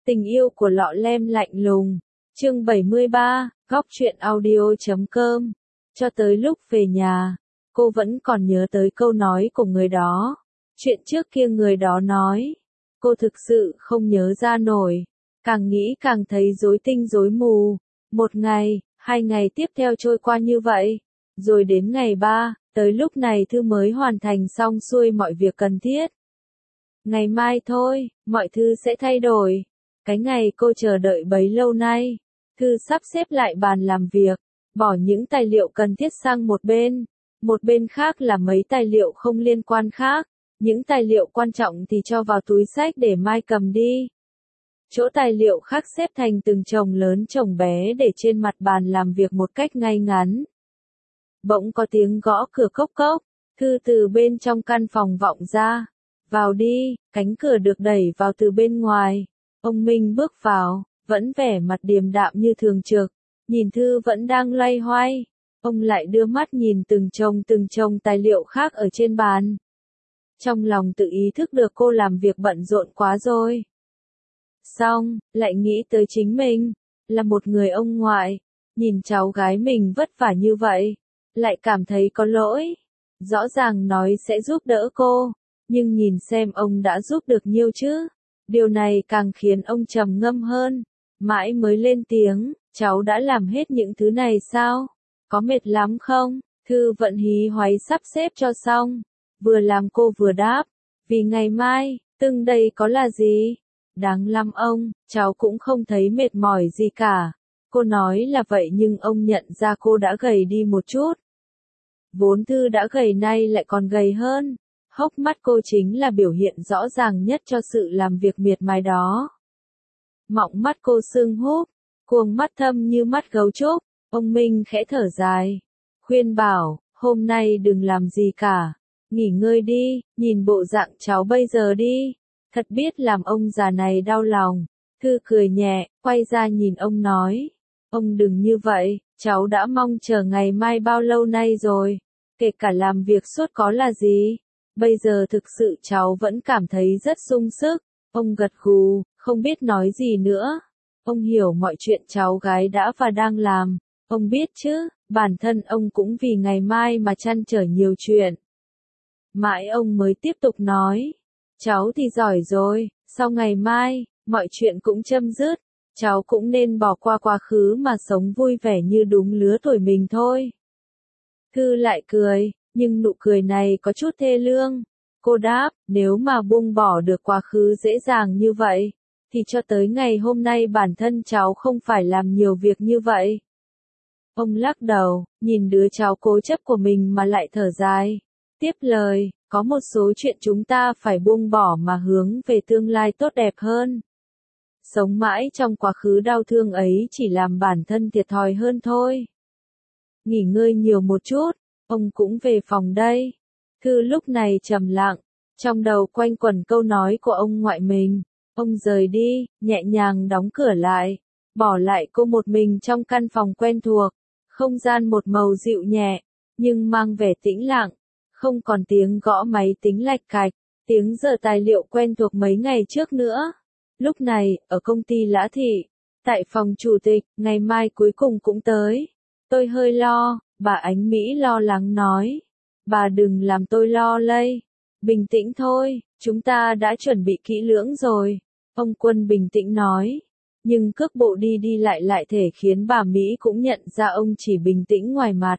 Tình yêu của lọ lem lạnh lùng. Chương 73, góc truyện audio.com. Cho tới lúc về nhà, cô vẫn còn nhớ tới câu nói của người đó. Chuyện trước kia người đó nói, cô thực sự không nhớ ra nổi. Càng nghĩ càng thấy rối tinh rối mù. Một ngày, 2 ngày tiếp theo trôi qua như vậy. Rồi đến ngày 3, tới lúc này Thư mới hoàn thành xong xuôi mọi việc cần thiết. Ngày mai thôi, mọi thứ sẽ thay đổi. Cái ngày cô chờ đợi bấy lâu nay. Thư sắp xếp lại bàn làm việc, bỏ những tài liệu cần thiết sang một bên. Một bên khác là mấy tài liệu không liên quan khác. Những tài liệu quan trọng thì cho vào túi xách để mai cầm đi. Chỗ tài liệu khác xếp thành từng chồng lớn chồng bé để trên mặt bàn làm việc một cách ngay ngắn. Bỗng có tiếng gõ cửa cốc cốc. Thư từ bên trong căn phòng vọng ra. Vào đi, cánh cửa được đẩy vào từ bên ngoài. Ông Minh bước vào, vẫn vẻ mặt điềm đạm như thường trực. Nhìn Thư vẫn đang loay hoay. Ông lại đưa mắt nhìn từng chồng tài liệu khác ở trên bàn. Trong lòng tự ý thức được cô làm việc bận rộn quá rồi. Xong, lại nghĩ tới chính mình, là một người ông ngoại. Nhìn cháu gái mình vất vả như vậy, lại cảm thấy có lỗi. Rõ ràng nói sẽ giúp đỡ cô, nhưng nhìn xem ông đã giúp được nhiêu chứ. Điều này càng khiến ông trầm ngâm hơn. Mãi mới lên tiếng, cháu đã làm hết những thứ này sao? Có mệt lắm không? Thư vẫn hí hoáy sắp xếp cho xong. Vừa làm cô vừa đáp. Vì ngày mai, đây có là gì? Đáng lắm ông, cháu cũng không thấy mệt mỏi gì cả. Cô nói là vậy nhưng ông nhận ra cô đã gầy đi một chút. Vốn Thư đã gầy nay lại còn gầy hơn. Hốc mắt cô chính là biểu hiện rõ ràng nhất cho sự làm việc miệt mài đó. Mọng mắt cô sưng húp, cuồng mắt thâm như mắt gấu trúc. Ông Minh khẽ thở dài, khuyên bảo, hôm nay đừng làm gì cả, nghỉ ngơi đi, nhìn bộ dạng cháu bây giờ đi, thật biết làm ông già này đau lòng. Thư cười nhẹ, quay ra nhìn ông nói, ông đừng như vậy, cháu đã mong chờ ngày mai bao lâu nay rồi, kể cả làm việc suốt có là gì. Bây giờ thực sự cháu vẫn cảm thấy rất sung sức. Ông gật gù, không biết nói gì nữa. Ông hiểu mọi chuyện cháu gái đã và đang làm. Ông biết chứ, bản thân ông cũng vì ngày mai mà trăn trở nhiều chuyện. Mãi ông mới tiếp tục nói. Cháu thì giỏi rồi, sau ngày mai, mọi chuyện cũng chấm dứt. Cháu cũng nên bỏ qua quá khứ mà sống vui vẻ như đúng lứa tuổi mình thôi. Thư lại cười. Nhưng nụ cười này có chút thê lương. Cô đáp, nếu mà buông bỏ được quá khứ dễ dàng như vậy, thì cho tới ngày hôm nay bản thân cháu không phải làm nhiều việc như vậy. Ông lắc đầu, nhìn đứa cháu cố chấp của mình mà lại thở dài. Tiếp lời, có một số chuyện chúng ta phải buông bỏ mà hướng về tương lai tốt đẹp hơn. Sống mãi trong quá khứ đau thương ấy chỉ làm bản thân thiệt thòi hơn thôi. Nghỉ ngơi nhiều một chút. Ông cũng về phòng đây. Thư lúc này trầm lặng, trong đầu quanh quẩn câu nói của ông ngoại mình. Ông rời đi, nhẹ nhàng đóng cửa lại, bỏ lại cô một mình trong căn phòng quen thuộc. Không gian một màu dịu nhẹ, nhưng mang vẻ tĩnh lặng. Không còn tiếng gõ máy tính lạch cạch, tiếng giờ tài liệu quen thuộc mấy ngày trước nữa. Lúc này, ở công ty Lã Thị, tại phòng chủ tịch, ngày mai cuối cùng cũng tới. Tôi hơi lo. Bà Ánh Mỹ lo lắng nói. Bà đừng làm tôi lo lây. Bình tĩnh thôi, chúng ta đã chuẩn bị kỹ lưỡng rồi. Ông Quân bình tĩnh nói. Nhưng cước bộ đi đi lại thể khiến bà Mỹ cũng nhận ra ông chỉ bình tĩnh ngoài mặt.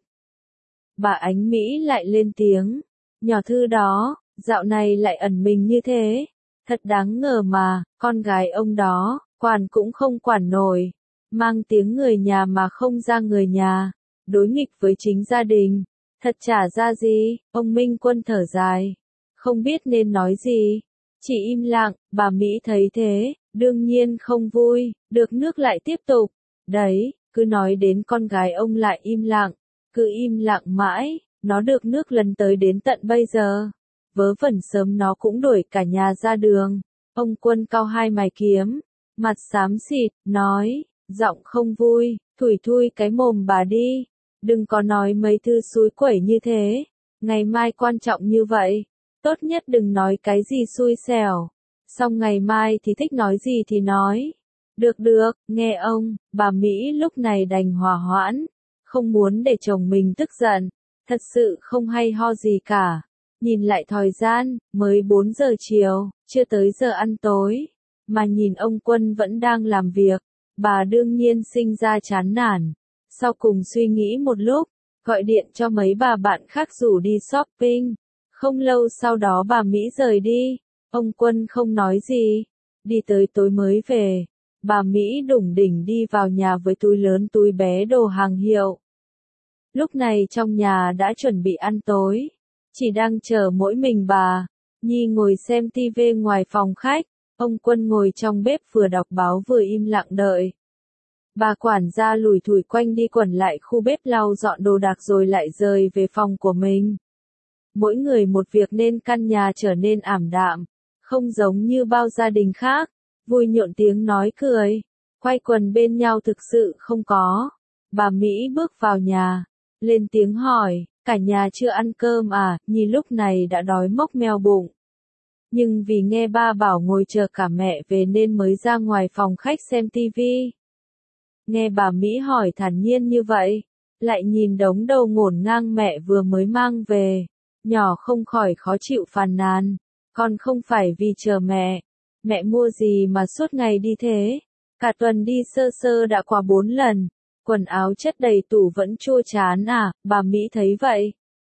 Bà Ánh Mỹ lại lên tiếng. Nhỏ Thư đó, dạo này lại ẩn mình như thế. Thật đáng ngờ mà, con gái ông đó, quản cũng không quản nổi. Mang tiếng người nhà mà không ra người nhà. Đối nghịch với chính gia đình, thật chả ra gì. Ông Minh Quân thở dài, không biết nên nói gì, chỉ im lặng. Bà Mỹ thấy thế, đương nhiên không vui. Được nước lại tiếp tục, đấy, cứ nói đến con gái ông lại im lặng, cứ im lặng mãi. Nó được nước lần tới đến tận bây giờ, vớ vẩn sớm nó cũng đuổi cả nhà ra đường. Ông Quân cau hai mày kiếm, mặt xám xịt, nói, giọng không vui, thủi thui cái mồm bà đi. Đừng có nói mấy thứ xúi quẩy như thế. Ngày mai quan trọng như vậy. Tốt nhất đừng nói cái gì xui xẻo. Xong ngày mai thì thích nói gì thì nói. Được được, nghe ông, bà Mỹ lúc này đành hòa hoãn, không muốn để chồng mình tức giận, thật sự không hay ho gì cả. Nhìn lại thời gian, mới 4 giờ chiều, chưa tới giờ ăn tối, mà nhìn ông Quân vẫn đang làm việc, bà đương nhiên sinh ra chán nản. Sau cùng suy nghĩ một lúc, gọi điện cho mấy bà bạn khác rủ đi shopping. Không lâu sau đó bà Mỹ rời đi, ông Quân không nói gì, đi tới tối mới về. Bà Mỹ đủng đỉnh đi vào nhà với túi lớn túi bé đồ hàng hiệu. Lúc này trong nhà đã chuẩn bị ăn tối, chỉ đang chờ mỗi mình bà. Nhi ngồi xem tivi ngoài phòng khách, ông Quân ngồi trong bếp vừa đọc báo vừa im lặng đợi. Bà quản gia lủi thủi quanh đi quẩn lại khu bếp lau dọn đồ đạc rồi lại rời về phòng của mình. Mỗi người một việc nên căn nhà trở nên ảm đạm, không giống như bao gia đình khác, vui nhộn tiếng nói cười, quay quần bên nhau thực sự không có. Bà Mỹ bước vào nhà, lên tiếng hỏi, cả nhà chưa ăn cơm à? Nhi lúc này đã đói mốc meo bụng. Nhưng vì nghe ba bảo ngồi chờ cả mẹ về nên mới ra ngoài phòng khách xem tivi. Nghe bà Mỹ hỏi thản nhiên như vậy, lại nhìn đống đầu ngổn ngang mẹ vừa mới mang về, nhỏ không khỏi khó chịu phàn nàn, con không phải vì chờ mẹ mua gì mà suốt ngày đi thế, cả tuần đi sơ sơ đã qua 4 lần, quần áo chất đầy tủ vẫn chua chán à? Bà Mỹ thấy vậy,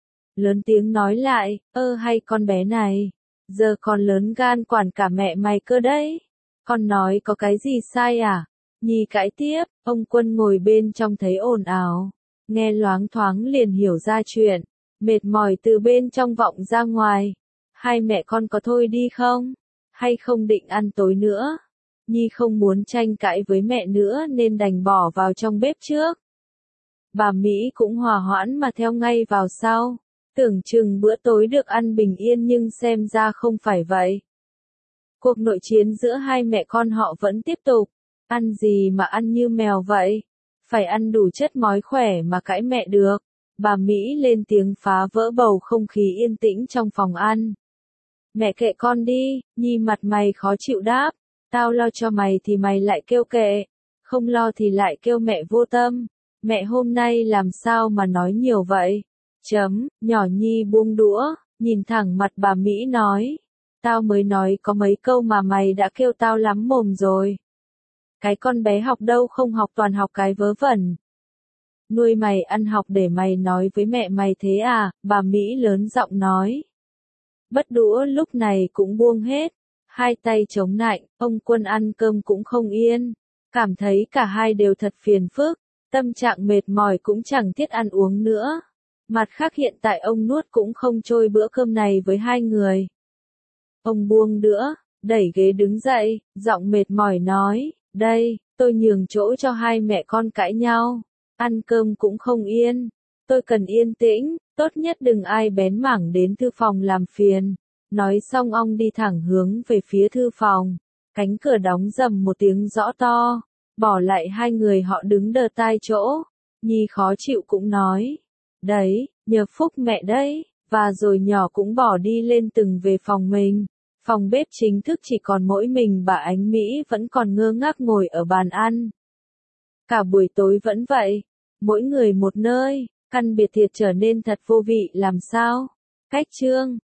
lớn tiếng nói lại, hay con bé này, giờ con lớn gan quản cả mẹ mày cơ đấy, con nói có cái gì sai à? Nhi cãi tiếp, ông Quân ngồi bên trong thấy ồn ào, nghe loáng thoáng liền hiểu ra chuyện, mệt mỏi từ bên trong vọng ra ngoài, hai mẹ con có thôi đi không? Hay không định ăn tối nữa? Nhi không muốn tranh cãi với mẹ nữa nên đành bỏ vào trong bếp trước. Bà Mỹ cũng hòa hoãn mà theo ngay vào sau, tưởng chừng bữa tối được ăn bình yên nhưng xem ra không phải vậy. Cuộc nội chiến giữa hai mẹ con họ vẫn tiếp tục. Ăn gì mà ăn như mèo vậy? Phải ăn đủ chất mói khỏe mà cãi mẹ được. Bà Mỹ lên tiếng phá vỡ bầu không khí yên tĩnh trong phòng ăn. Mẹ kệ con đi, Nhi mặt mày khó chịu đáp. Tao lo cho mày thì mày lại kêu kệ. Không lo thì lại kêu mẹ vô tâm. Mẹ hôm nay làm sao mà nói nhiều vậy? Nhỏ Nhi buông đũa, nhìn thẳng mặt bà Mỹ nói. Tao mới nói có mấy câu mà mày đã kêu tao lắm mồm rồi. Cái con bé học đâu không học toàn học cái vớ vẩn. Nuôi mày ăn học để mày nói với mẹ mày thế à? Bà Mỹ lớn giọng nói. Bất đũa lúc này cũng buông hết. Hai tay chống nạnh, ông Quân ăn cơm cũng không yên. Cảm thấy cả hai đều thật phiền phức. Tâm trạng mệt mỏi cũng chẳng thiết ăn uống nữa. Mặt khác hiện tại ông nuốt cũng không trôi bữa cơm này với hai người. Ông buông đũa, đẩy ghế đứng dậy, giọng mệt mỏi nói. Đây, tôi nhường chỗ cho hai mẹ con cãi nhau. Ăn cơm cũng không yên. Tôi cần yên tĩnh, tốt nhất đừng ai bén mảng đến thư phòng làm phiền. Nói xong ông đi thẳng hướng về phía thư phòng. Cánh cửa đóng rầm một tiếng rõ to. Bỏ lại hai người họ đứng đờ tai chỗ. Nhi khó chịu cũng nói. Đấy, nhờ phúc mẹ đấy. Và rồi nhỏ cũng bỏ đi lên từng về phòng mình. Phòng bếp chính thức chỉ còn mỗi mình bà Ánh Mỹ vẫn còn ngơ ngác ngồi ở bàn ăn. Cả buổi tối vẫn vậy, mỗi người một nơi, căn biệt thự trở nên thật vô vị làm sao. Cách chương